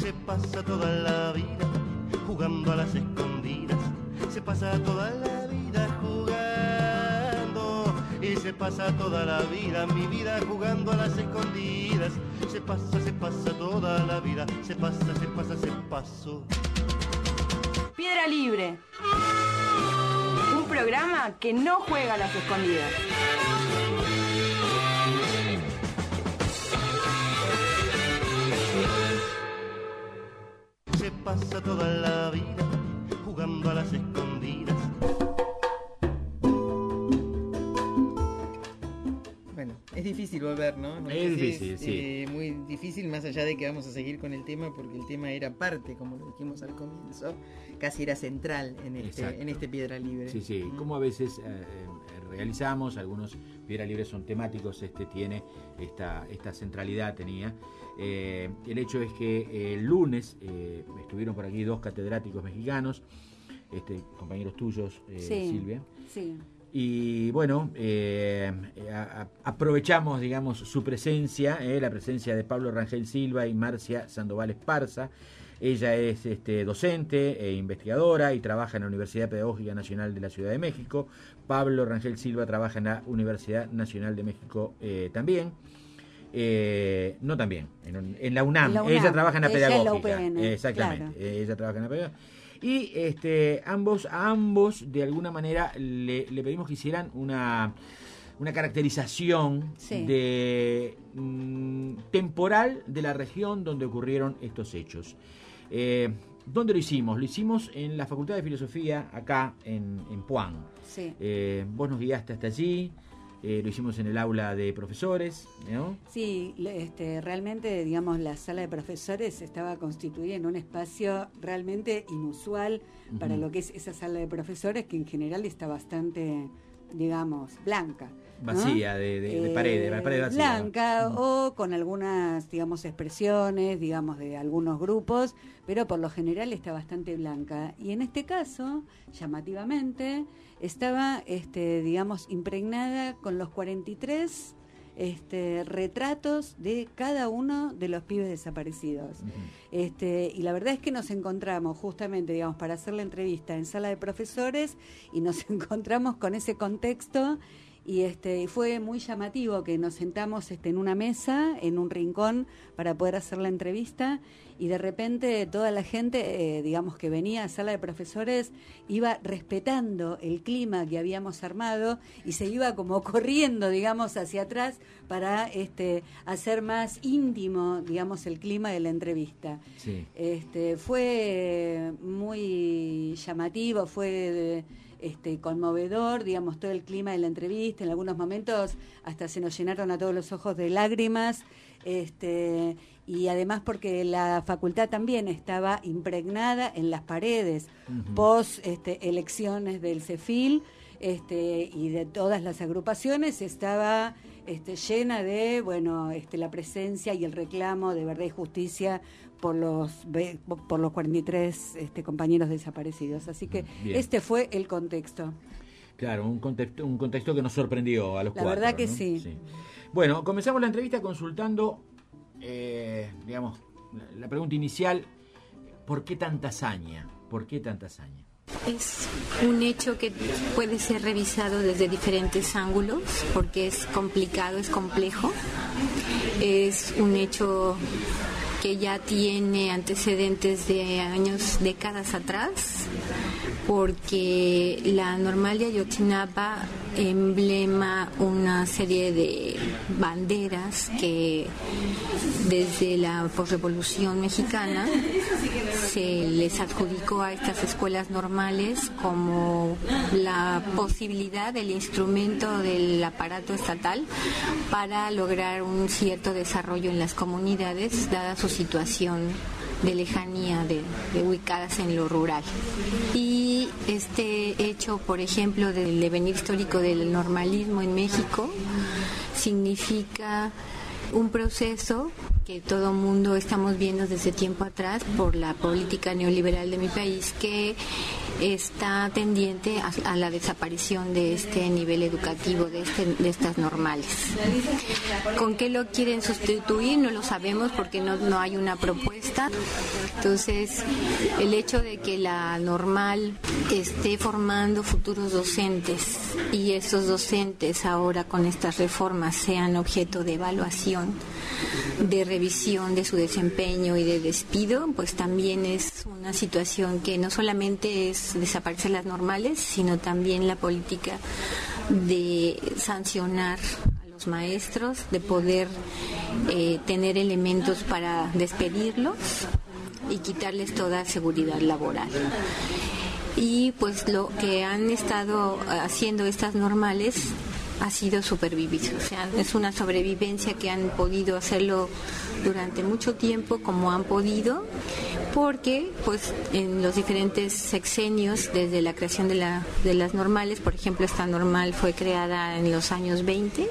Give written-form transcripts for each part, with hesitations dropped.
Se pasa toda la vida jugando a las escondidas. Se pasa toda la vida jugando. Y se pasa toda la vida, mi vida jugando a las escondidas. Se pasa toda la vida. Se pasó. Piedra Libre. Un programa que no juega a las escondidas. Se pasa toda la vida jugando a las escondidas. Bueno, es difícil volver, ¿no? Es difícil, sí. Muy difícil, más allá de que vamos a seguir con el tema, porque el tema era parte, como lo dijimos al comienzo, casi era central en este Piedra Libre. Sí, sí. Como a veces realizamos, algunos Piedra Libre son temáticos, tiene esta centralidad, tenía. El hecho es que el lunes estuvieron por aquí dos catedráticos mexicanos, compañeros tuyos, sí, Silvia. Sí. Y bueno, aprovechamos, digamos, su presencia, la presencia de Pablo Rangel Silva y Marcia Sandoval Esparza. Ella es docente e investigadora y trabaja en la Universidad Pedagógica Nacional de la Ciudad de México. Pablo Rangel Silva trabaja en la Universidad Nacional de México también. No también, en la UNAM. Ella trabaja en la pedagógica. En la UPN, exactamente, claro. Ella trabaja en la pedagógica. Y a ambos, de alguna manera, le pedimos que hicieran una caracterización temporal de la región donde ocurrieron estos hechos. ¿Dónde lo hicimos? Lo hicimos en la Facultad de Filosofía, acá en Puan. Sí. Vos nos guiaste hasta allí. Lo hicimos en el aula de profesores, ¿no? Sí, realmente, digamos, la sala de profesores estaba constituida en un espacio realmente inusual para lo que es esa sala de profesores, que en general está bastante, digamos, blanca, ¿no? Vacía, de pared vacía. Blanca, o con algunas, digamos, expresiones, digamos, de algunos grupos, pero por lo general está bastante blanca. Y en este caso, llamativamente, estaba, digamos, impregnada con los 43 retratos de cada uno de los pibes desaparecidos. Y la verdad es que nos encontramos justamente, digamos, para hacer la entrevista en sala de profesores, y nos encontramos con ese contexto, y fue muy llamativo que nos sentamos en una mesa, en un rincón, para poder hacer la entrevista, y de repente toda la gente, digamos, que venía a sala de profesores, iba respetando el clima que habíamos armado y se iba como corriendo, digamos, hacia atrás para hacer más íntimo, digamos, el clima de la entrevista. Sí. Fue muy llamativo, fue conmovedor, digamos, todo el clima de la entrevista. En algunos momentos hasta se nos llenaron a todos los ojos de lágrimas, y además porque la facultad también estaba impregnada en las paredes, post elecciones del CEFIL, y de todas las agrupaciones, estaba llena de, bueno, la presencia y el reclamo de verdad y justicia por los 43 compañeros desaparecidos. Así que bien. Fue el contexto. Claro, un contexto que nos sorprendió a los cuatro. La verdad que ¿no? sí. Bueno, comenzamos la entrevista consultando, digamos, la pregunta inicial: ¿por qué tanta hazaña? ¿Por qué tanta hazaña? Es un hecho que puede ser revisado desde diferentes ángulos, porque es complicado, es complejo. Es un hecho que ya tiene antecedentes de años, décadas atrás, porque la Normal de Ayotzinapa emblema una serie de banderas que desde la posrevolución mexicana se les adjudicó a estas escuelas normales como la posibilidad del instrumento del aparato estatal para lograr un cierto desarrollo en las comunidades, dada su situación de lejanía, de ubicadas en lo rural. Y este hecho, por ejemplo, del devenir histórico del normalismo en México, significa un proceso que todo el mundo estamos viendo desde tiempo atrás por la política neoliberal de mi país, que está tendiente a la desaparición de este nivel educativo, de estas normales. ¿Con qué lo quieren sustituir? No lo sabemos porque no hay una propuesta. Entonces, el hecho de que la normal esté formando futuros docentes y esos docentes ahora con estas reformas sean objeto de evaluación, de revisión de su desempeño y de despido, pues también es una situación que no solamente es desaparecer las normales, sino también la política de sancionar a los maestros, de poder tener elementos para despedirlos y quitarles toda seguridad laboral. Y pues lo que han estado haciendo estas normales ha sido supervivir, o sea, es una sobrevivencia que han podido hacerlo durante mucho tiempo como han podido, porque pues en los diferentes sexenios desde la creación de las normales, por ejemplo, esta normal fue creada en los años 20,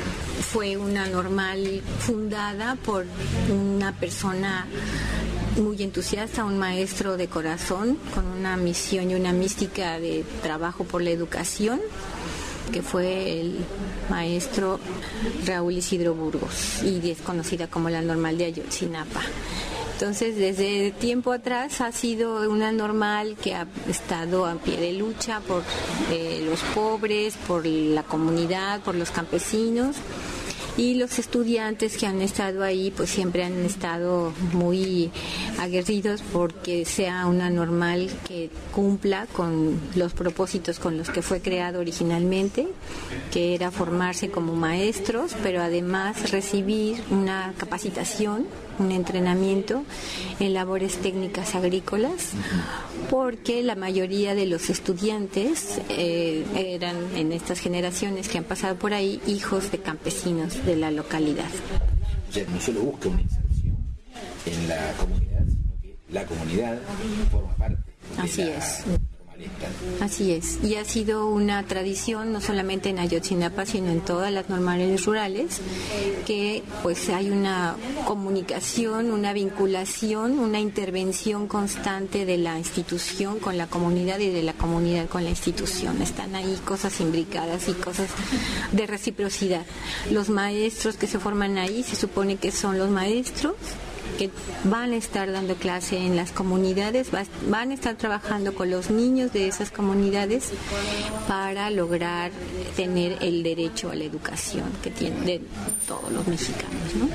fue una normal fundada por una persona muy entusiasta, un maestro de corazón con una misión y una mística de trabajo por la educación, que fue el maestro Raúl Isidro Burgos, y es conocida como la normal de Ayotzinapa. Entonces, desde tiempo atrás ha sido una normal que ha estado a pie de lucha por los pobres, por la comunidad, por los campesinos. Y los estudiantes que han estado ahí pues siempre han estado muy aguerridos porque sea una normal que cumpla con los propósitos con los que fue creado originalmente, que era formarse como maestros, pero además recibir una capacitación, un entrenamiento en labores técnicas agrícolas, porque la mayoría de los estudiantes eran en estas generaciones que han pasado por ahí hijos de campesinos de la localidad. O sea, no solo busca una inserción en la comunidad, sino que la comunidad forma parte de Así la es. normalista. Así es, y ha sido una tradición no solamente en Ayotzinapa, sino en todas las normales rurales, que pues hay una comunicación, una vinculación, una intervención constante de la institución con la comunidad y de la comunidad con la institución. Están ahí cosas imbricadas y cosas de reciprocidad. Los maestros que se forman ahí se supone que son los maestros que van a estar dando clase en las comunidades, van a estar trabajando con los niños de esas comunidades para lograr tener el derecho a la educación que tienen de todos los mexicanos, ¿no?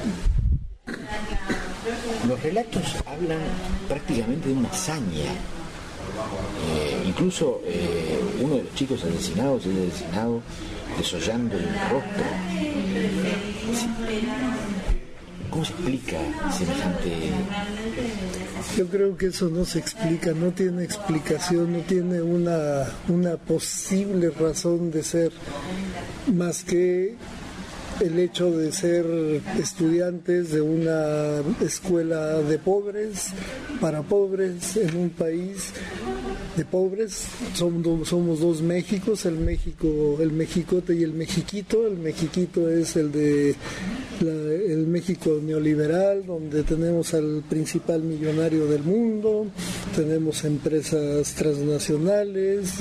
Los relatos hablan prácticamente de una hazaña. Incluso uno de los chicos asesinados es asesinado desollando el rostro. ¿Cómo se explica semejante? Yo creo que eso no se explica, no tiene explicación, no tiene una posible razón de ser, más que el hecho de ser estudiantes de una escuela de pobres, para pobres, en un país de pobres. Somos dos Méxicos, el mexicote y el mexiquito. El mexiquito es el México neoliberal, donde tenemos al principal millonario del mundo, tenemos empresas transnacionales,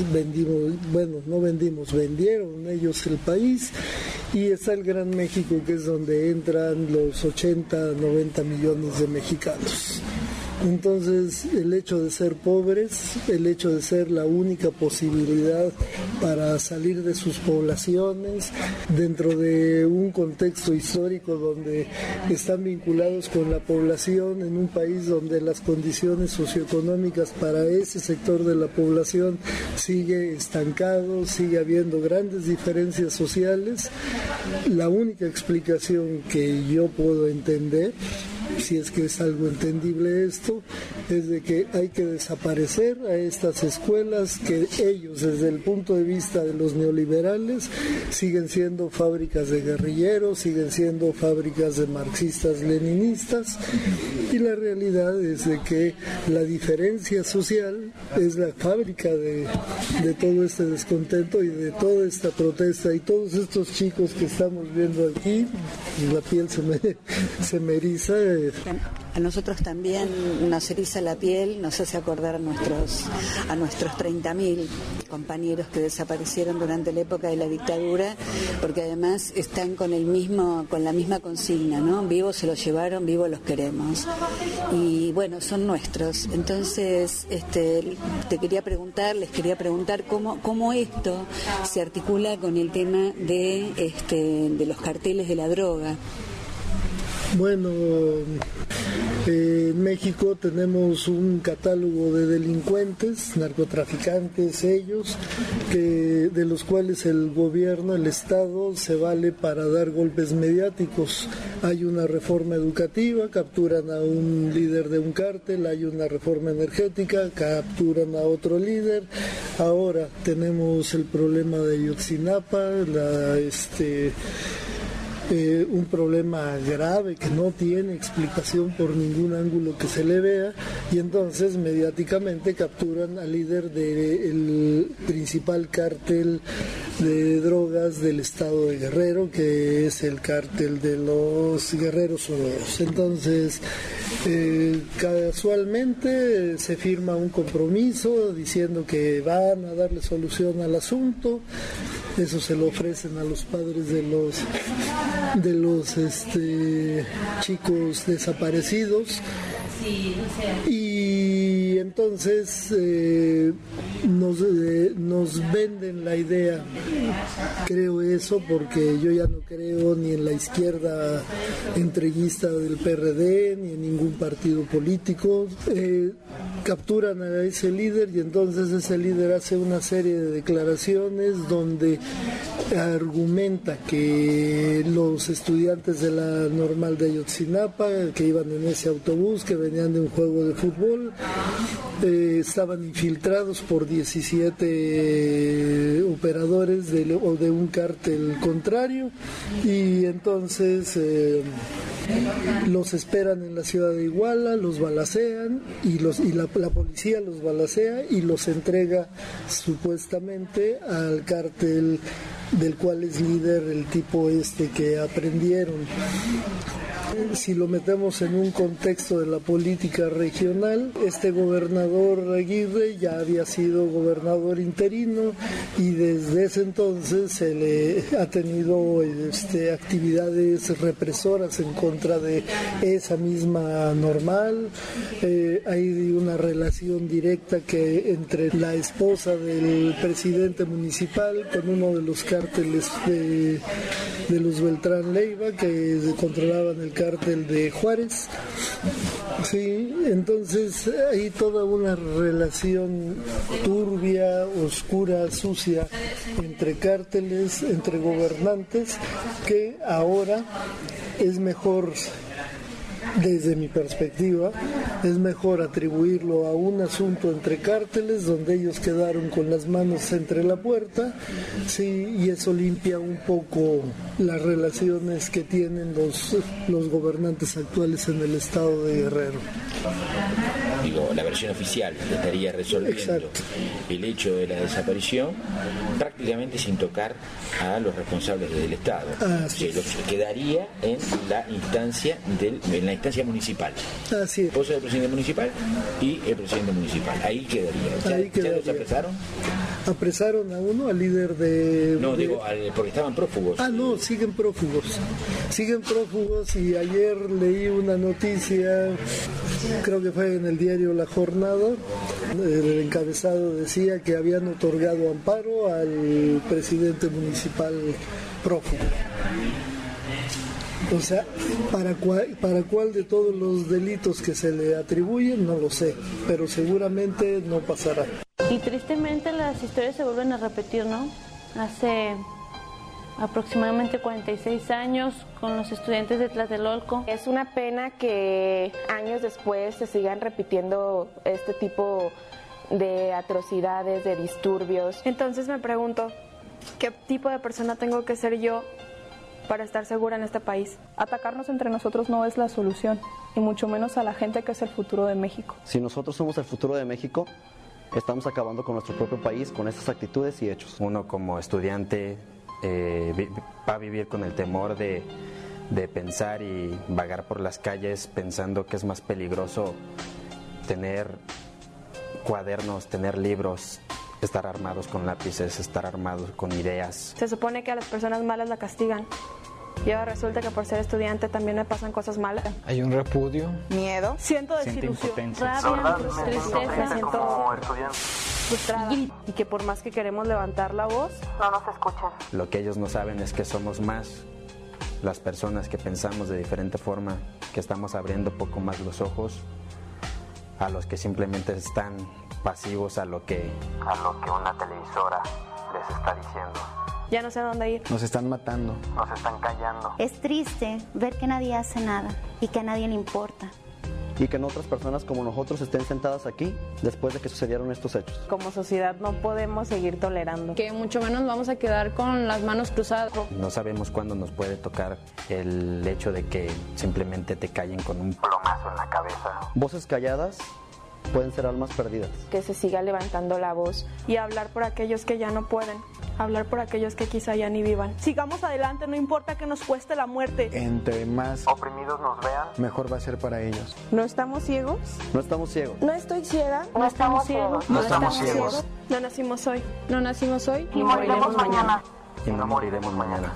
vendieron ellos el país, y está el Gran México, que es donde entran los 80, 90 millones de mexicanos. Entonces, el hecho de ser pobres, el hecho de ser la única posibilidad para salir de sus poblaciones, dentro de un contexto histórico donde están vinculados con la población, en un país donde las condiciones socioeconómicas para ese sector de la población sigue estancado, sigue habiendo grandes diferencias sociales, la única explicación que yo puedo entender si es que es algo entendible esto, es de que hay que desaparecer a estas escuelas que ellos, desde el punto de vista de los neoliberales, siguen siendo fábricas de guerrilleros, siguen siendo fábricas de marxistas-leninistas, y la realidad es de que la diferencia social es la fábrica de todo este descontento y de toda esta protesta, y todos estos chicos que estamos viendo aquí, la piel se me eriza. A nosotros también nos eriza la piel, nos hace acordar a nuestros 30.000 compañeros que desaparecieron durante la época de la dictadura, porque además están con la misma consigna, ¿no? Vivos se los llevaron, vivos los queremos. Y bueno, son nuestros. Entonces, les quería preguntar cómo esto se articula con el tema de los carteles de la droga. Bueno, en México tenemos un catálogo de delincuentes, narcotraficantes ellos, de los cuales el gobierno, el Estado, se vale para dar golpes mediáticos. Hay una reforma educativa, capturan a un líder de un cártel, hay una reforma energética, capturan a otro líder. Ahora tenemos el problema de Ayotzinapa, un problema grave que no tiene explicación por ningún ángulo que se le vea, y entonces mediáticamente capturan al líder del principal cártel de drogas del estado de Guerrero, que es el cártel de los Guerreros Sonoros. Entonces, casualmente se firma un compromiso diciendo que van a darle solución al asunto. Eso se lo ofrecen a los padres de los chicos desaparecidos, y entonces nos venden la idea. Creo eso porque yo ya no creo ni en la izquierda entreguista del PRD ni en ningún partido político. Capturan a ese líder y entonces ese líder hace una serie de declaraciones donde argumenta que los estudiantes de la normal de Ayotzinapa, que iban en ese autobús, que venían de un juego de fútbol, estaban infiltrados por 17 operadores de un cártel contrario, y entonces los esperan en la ciudad de Iguala, los balacean y la policía los balacea y los entrega supuestamente al cártel del cual es líder el tipo que aprendieron. Si lo metemos en un contexto de la política regional, este gobernador Aguirre ya había sido gobernador interino y desde ese entonces se le ha tenido actividades represoras en contra de esa misma normal. Hay una relación directa entre la esposa del presidente municipal con uno de los cárteles de los Beltrán Leiva, que controlaban el cártel de Juárez. Sí, entonces hay toda una relación turbia, oscura, sucia entre cárteles, entre gobernantes, que ahora es mejor, desde mi perspectiva, es mejor atribuirlo a un asunto entre cárteles donde ellos quedaron con las manos entre la puerta, sí, y eso limpia un poco las relaciones que tienen los gobernantes actuales en el estado de Guerrero. La versión oficial estaría resolviendo Exacto. el hecho de la desaparición prácticamente sin tocar a los responsables del Estado. Quedaría en la instancia municipal. Así es. Esposa del presidente municipal y el presidente municipal. Ahí quedaría. ¿Ya los apresaron? Apresaron a uno, al líder de... No, porque estaban prófugos. No, siguen prófugos. Y ayer leí una noticia, creo que fue en el diario La Jornada, el encabezado decía que habían otorgado amparo al presidente municipal prófugo. O sea, ¿para cuál de todos los delitos que se le atribuyen? No lo sé, pero seguramente no pasará. Y tristemente las historias se vuelven a repetir, ¿no? Hace aproximadamente 46 años con los estudiantes de Tlatelolco. Es una pena que años después se sigan repitiendo este tipo de atrocidades, de disturbios. Entonces me pregunto, ¿qué tipo de persona tengo que ser yo para estar segura en este país? Atacarnos entre nosotros no es la solución, y mucho menos a la gente que es el futuro de México. Si nosotros somos el futuro de México, estamos acabando con nuestro propio país con estas actitudes y hechos. Uno como estudiante va a vivir con el temor de pensar y vagar por las calles pensando que es más peligroso tener cuadernos, tener libros, estar armados con lápices, estar armados con ideas. Se supone que a las personas malas la castigan. Y ahora resulta que por ser estudiante también me pasan cosas malas. Hay un repudio. Miedo. Siento desilusión. Rabia, tristeza. Me siento frustrada. Y que por más que queremos levantar la voz, no nos escuchan. Lo que ellos no saben es que somos más las personas que pensamos de diferente forma, que estamos abriendo poco más los ojos a los que simplemente están pasivos a lo que una televisora les está diciendo. Ya no sé a dónde ir. Nos están matando. Nos están callando. Es triste ver que nadie hace nada y que a nadie le importa. Y que no otras personas como nosotros estén sentadas aquí después de que sucedieron estos hechos. Como sociedad no podemos seguir tolerando. Que mucho menos vamos a quedar con las manos cruzadas. No sabemos cuándo nos puede tocar el hecho de que simplemente te callen con un plomazo en la cabeza. Voces calladas pueden ser almas perdidas. Que se siga levantando la voz. Y hablar por aquellos que ya no pueden. Hablar por aquellos que quizá ya ni vivan. Sigamos adelante, no importa que nos cueste la muerte. Entre más oprimidos nos vean, mejor va a ser para ellos. ¿No estamos ciegos? No estamos ciegos. No estoy ciega. No estamos ciegos. No estamos ciegos. No nacimos hoy. No nacimos hoy y moriremos mañana. Y no moriremos mañana.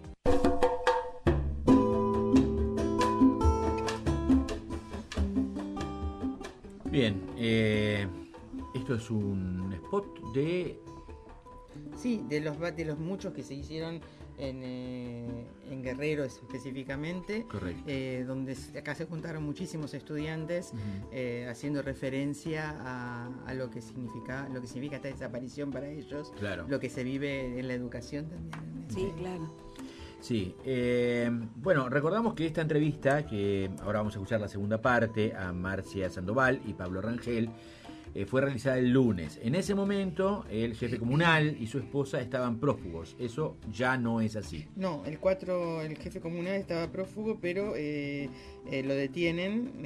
Bien, esto es un spot de... Sí, de los muchos que se hicieron en Guerrero específicamente. Correcto. Donde acá se juntaron muchísimos estudiantes haciendo referencia a lo que significa esta desaparición para ellos. Claro. Lo que se vive en la educación también. Sí, claro. Sí, bueno, recordamos que esta entrevista, que ahora vamos a escuchar la segunda parte, a Marcia Sandoval y Pablo Rangel, fue realizada el lunes. En ese momento, el jefe comunal y su esposa estaban prófugos. Eso ya no es así. No, el jefe comunal estaba prófugo, pero lo detienen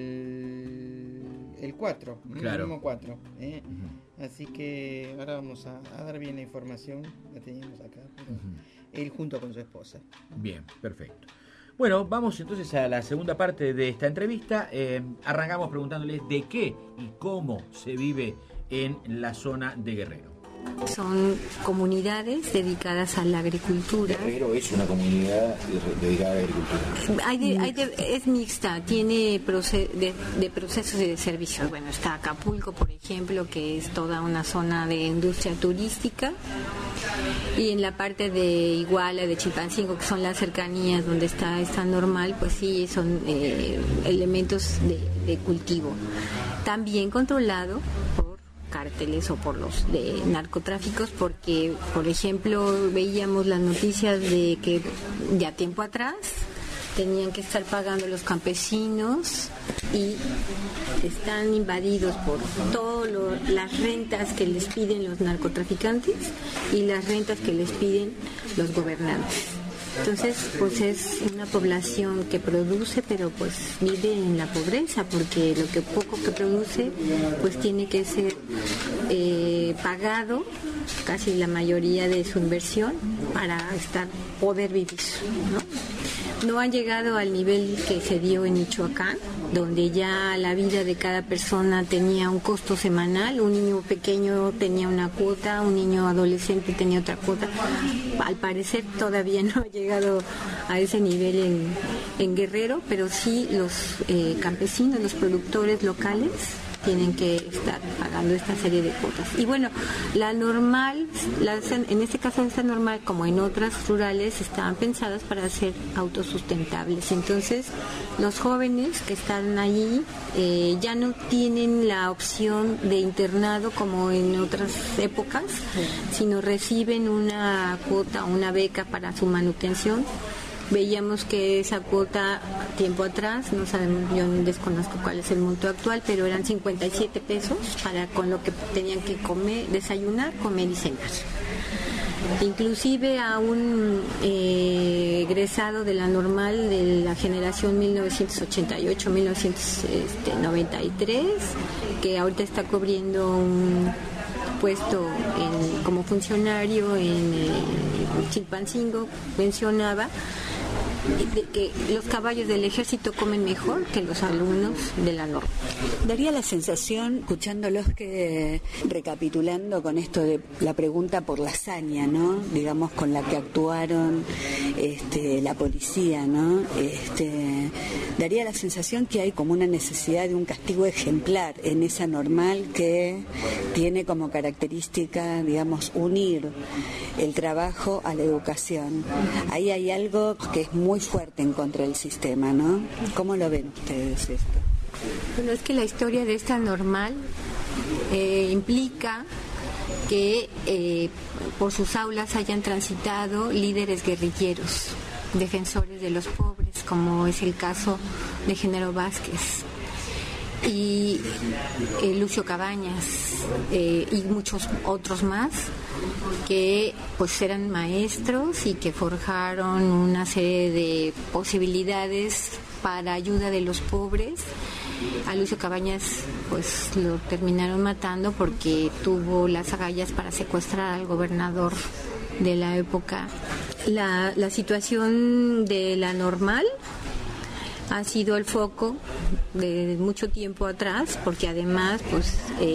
el 4, claro. El mismo 4. Así que ahora vamos a dar bien la información, la teníamos acá, pero él junto con su esposa. Bien, perfecto. Bueno, vamos entonces a la segunda parte de esta entrevista. Arrancamos preguntándoles de qué y cómo se vive en la zona de Guerrero. Son comunidades dedicadas a la agricultura. Guerrero es una comunidad dedicada a la agricultura. Es mixta, tiene de procesos y de servicios. Bueno, está Acapulco, por ejemplo, que es toda una zona de industria turística. Y en la parte de Iguala, de Chilpancingo, que son las cercanías donde está normal, pues sí, son elementos de cultivo. También controlado por cárteles o por los de narcotráficos, porque, por ejemplo, veíamos las noticias de que ya tiempo atrás tenían que estar pagando los campesinos y están invadidos por todas las rentas que les piden los narcotraficantes y las rentas que les piden los gobernantes. Entonces, pues es una población que produce, pero pues vive en la pobreza, porque lo que poco que produce, pues tiene que ser pagado, casi la mayoría de su inversión, para poder vivir, ¿no? No han llegado al nivel que se dio en Michoacán, donde ya la vida de cada persona tenía un costo semanal. Un niño pequeño tenía una cuota, un niño adolescente tenía otra cuota. Al parecer todavía no ha llegado a ese nivel en Guerrero, pero sí los campesinos, los productores locales, tienen que estar pagando esta serie de cuotas. Y bueno, la normal, en este caso esta normal, como en otras rurales, estaban pensadas para ser autosustentables. Entonces, los jóvenes que están allí ya no tienen la opción de internado como en otras épocas, sino reciben una cuota, una beca para su manutención. Veíamos que esa cuota tiempo atrás, no sabemos, yo desconozco cuál es el monto actual, pero eran 57 pesos con lo que tenían que comer, desayunar, comer y cenar. Inclusive a un egresado de la normal de la generación 1988-1993, que ahorita está cubriendo un puesto como funcionario en Chilpancingo, mencionaba que los caballos del ejército comen mejor que los alumnos de la norma. Daría la sensación, escuchándolos, que recapitulando con esto de la pregunta por la hazaña, ¿no? Digamos, con la que actuaron la policía, ¿no? Daría la sensación que hay como una necesidad de un castigo ejemplar en esa normal que tiene como característica, digamos, unir el trabajo a la educación. Ahí hay algo que es muy fuerte en contra del sistema, ¿no? ¿Cómo lo ven ustedes esto? Bueno, es que la historia de esta normal implica que por sus aulas hayan transitado líderes guerrilleros, defensores de los pobres, como es el caso de Genaro Vázquez y Lucio Cabañas y muchos otros más, que pues eran maestros y que forjaron una serie de posibilidades para ayuda de los pobres. A Lucio Cabañas pues lo terminaron matando porque tuvo las agallas para secuestrar al gobernador de la época. La situación de la normal ha sido el foco de mucho tiempo atrás, porque además pues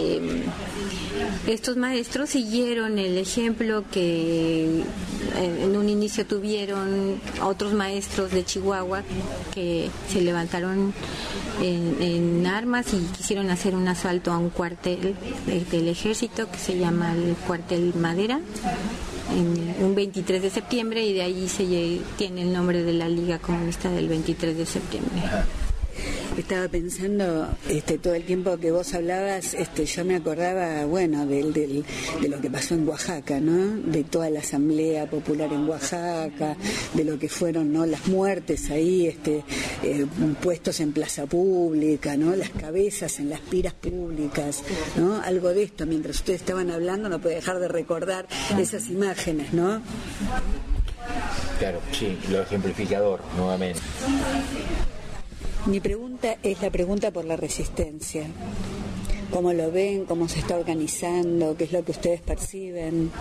estos maestros siguieron el ejemplo que en un inicio tuvieron otros maestros de Chihuahua, que se levantaron en armas y quisieron hacer un asalto a un cuartel del ejército que se llama el cuartel Madera, en un 23 de septiembre, y de ahí tiene el nombre de la Liga Comunista del 23 de septiembre. Estaba pensando todo el tiempo que vos hablabas, yo me acordaba, bueno, de lo que pasó en Oaxaca, ¿no? De toda la Asamblea Popular en Oaxaca, de lo que fueron, ¿no?, las muertes ahí, puestos en plaza pública, ¿no? Las cabezas en las piras públicas, ¿no? Algo de esto, mientras ustedes estaban hablando, no puedo dejar de recordar esas imágenes, ¿no? Claro, sí, lo ejemplificador, nuevamente. Mi pregunta es la pregunta por la resistencia. ¿Cómo lo ven? ¿Cómo se está organizando? ¿Qué es lo que ustedes perciben?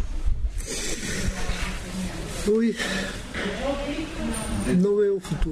Uy, no veo futuro.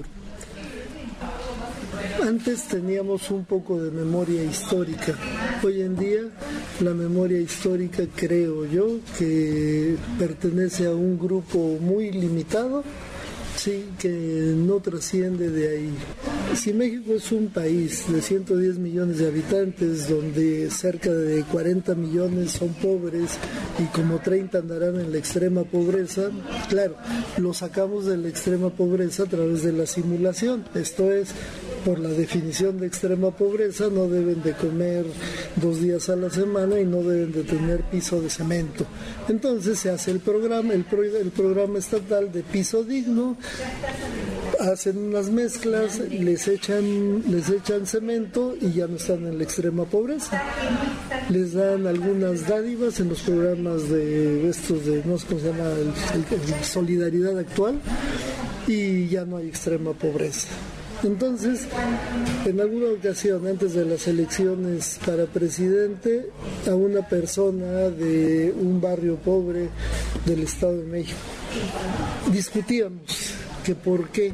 Antes teníamos un poco de memoria histórica. Hoy en día la memoria histórica, creo yo, que pertenece a un grupo muy limitado, sí, que no trasciende de ahí. Si México es un país de 110 millones de habitantes, donde cerca de 40 millones son pobres y como 30 andarán en la extrema pobreza, claro, lo sacamos de la extrema pobreza a través de la simulación. Esto es, por la definición de extrema pobreza, no deben de comer 2 días a la semana y no deben de tener piso de cemento. Entonces se hace el programa estatal de piso digno, hacen unas mezclas, les echan cemento y ya no están en la extrema pobreza. Les dan algunas dádivas en los programas de estos de, no sé cómo se llama, el Solidaridad Actual, y ya no hay extrema pobreza. Entonces, en alguna ocasión, antes de las elecciones para presidente, a una persona de un barrio pobre del Estado de México discutíamos que por qué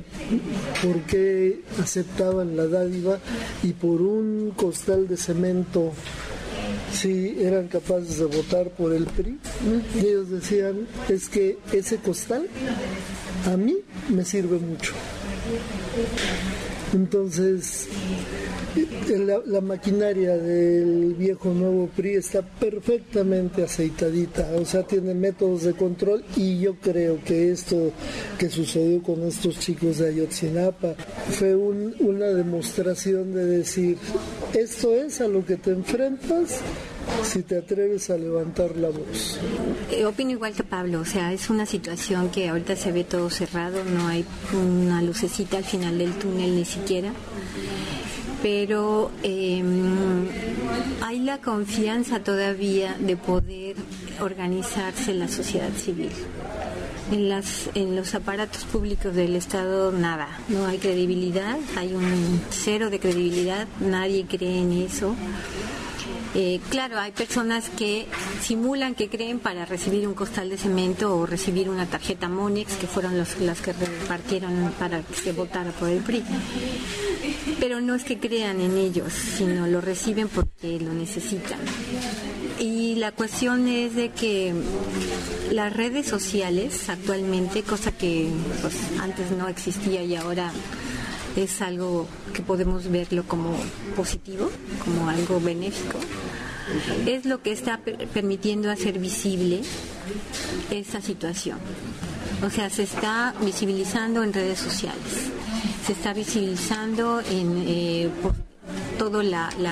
aceptaban la dádiva y por un costal de cemento sí eran capaces de votar por el PRI. Y ellos decían, es que ese costal a mí me sirve mucho. Entonces, La maquinaria del viejo nuevo PRI está perfectamente aceitadita, o sea, tiene métodos de control, y yo creo que esto que sucedió con estos chicos de Ayotzinapa fue una demostración de decir, esto es a lo que te enfrentas si te atreves a levantar la voz. Opino igual que Pablo, o sea, es una situación que ahorita se ve todo cerrado, no hay una lucecita al final del túnel ni siquiera, pero hay la confianza todavía de poder organizarse la sociedad civil. En los aparatos públicos del Estado nada, no hay credibilidad, hay un cero de credibilidad, nadie cree en eso. Claro, hay personas que simulan que creen para recibir un costal de cemento o recibir una tarjeta Monex, que fueron las que repartieron para que se votara por el PRI. Pero no es que crean en ellos, sino lo reciben porque lo necesitan. Y la cuestión es de que las redes sociales actualmente, cosa que pues, antes no existía y ahora es algo que podemos verlo como positivo, como algo benéfico, es lo que está permitiendo hacer visible esta situación. O sea, se está visibilizando en redes sociales, se está visibilizando en por todo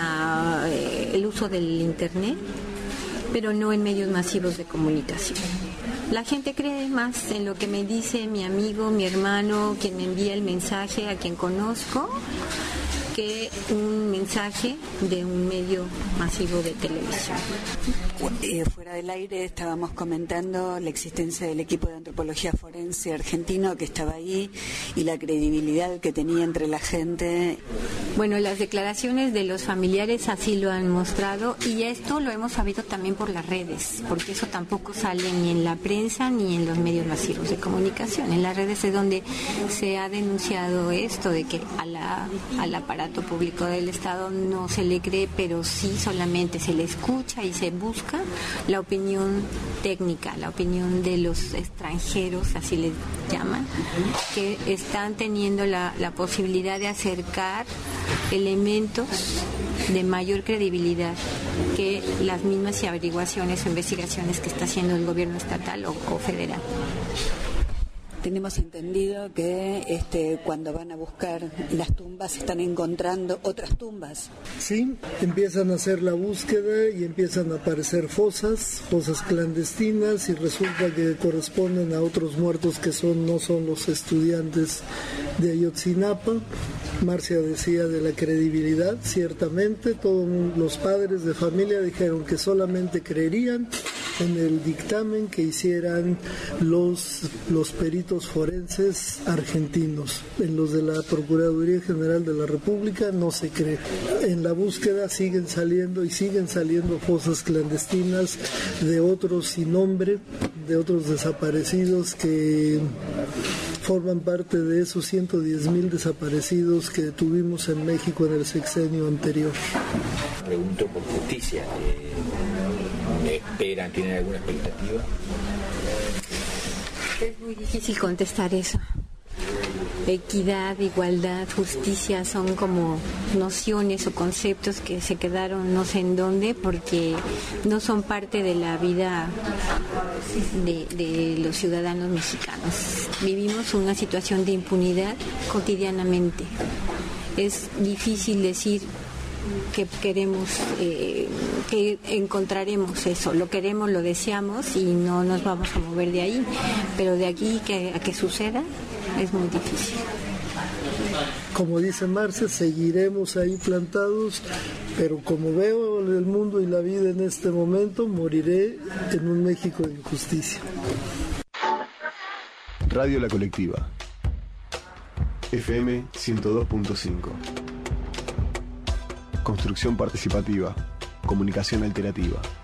el uso del Internet, pero no en medios masivos de comunicación. La gente cree más en lo que me dice mi amigo, mi hermano, quien me envía el mensaje, a quien conozco, que un mensaje de un medio masivo de televisión. Fuera del aire estábamos comentando la existencia del equipo de antropología forense argentino que estaba ahí y la credibilidad que tenía entre la gente. Bueno, las declaraciones de los familiares así lo han mostrado, y esto lo hemos sabido también por las redes, porque eso tampoco sale ni en la prensa ni en los medios masivos de comunicación. En las redes es donde se ha denunciado esto de que al aparato público del Estado no se le cree, pero sí solamente se le escucha y se busca la opinión técnica, la opinión de los extranjeros, así les llaman, que están teniendo la posibilidad de acercar elementos de mayor credibilidad que las mismas averiguaciones o investigaciones que está haciendo el gobierno estatal o federal. Tenemos entendido que cuando van a buscar las tumbas están encontrando otras tumbas. Sí, empiezan a hacer la búsqueda y empiezan a aparecer fosas clandestinas, y resulta que corresponden a otros muertos que no son los estudiantes de Ayotzinapa. Marcia decía de la credibilidad, ciertamente todos los padres de familia dijeron que solamente creerían en el dictamen que hicieran los peritos forenses argentinos. En los de la Procuraduría General de la República no se cree. En la búsqueda siguen saliendo fosas clandestinas de otros sin nombre, de otros desaparecidos que forman parte de esos 110,000 desaparecidos que tuvimos en México en el sexenio anterior. Pregunto por justicia. ¿Esperan? ¿Tienen alguna expectativa? Es muy difícil contestar eso. Equidad, igualdad, justicia son como nociones o conceptos que se quedaron no sé en dónde, porque no son parte de la vida de los ciudadanos mexicanos. Vivimos una situación de impunidad cotidianamente. Es difícil decir que queremos, que encontraremos eso, lo queremos, lo deseamos y no nos vamos a mover de ahí, pero de aquí a que suceda es muy difícil. Como dice Marcia, seguiremos ahí plantados, pero como veo el mundo y la vida en este momento, moriré en un México de injusticia. Radio La Colectiva, FM 102.5. Construcción participativa, comunicación alternativa.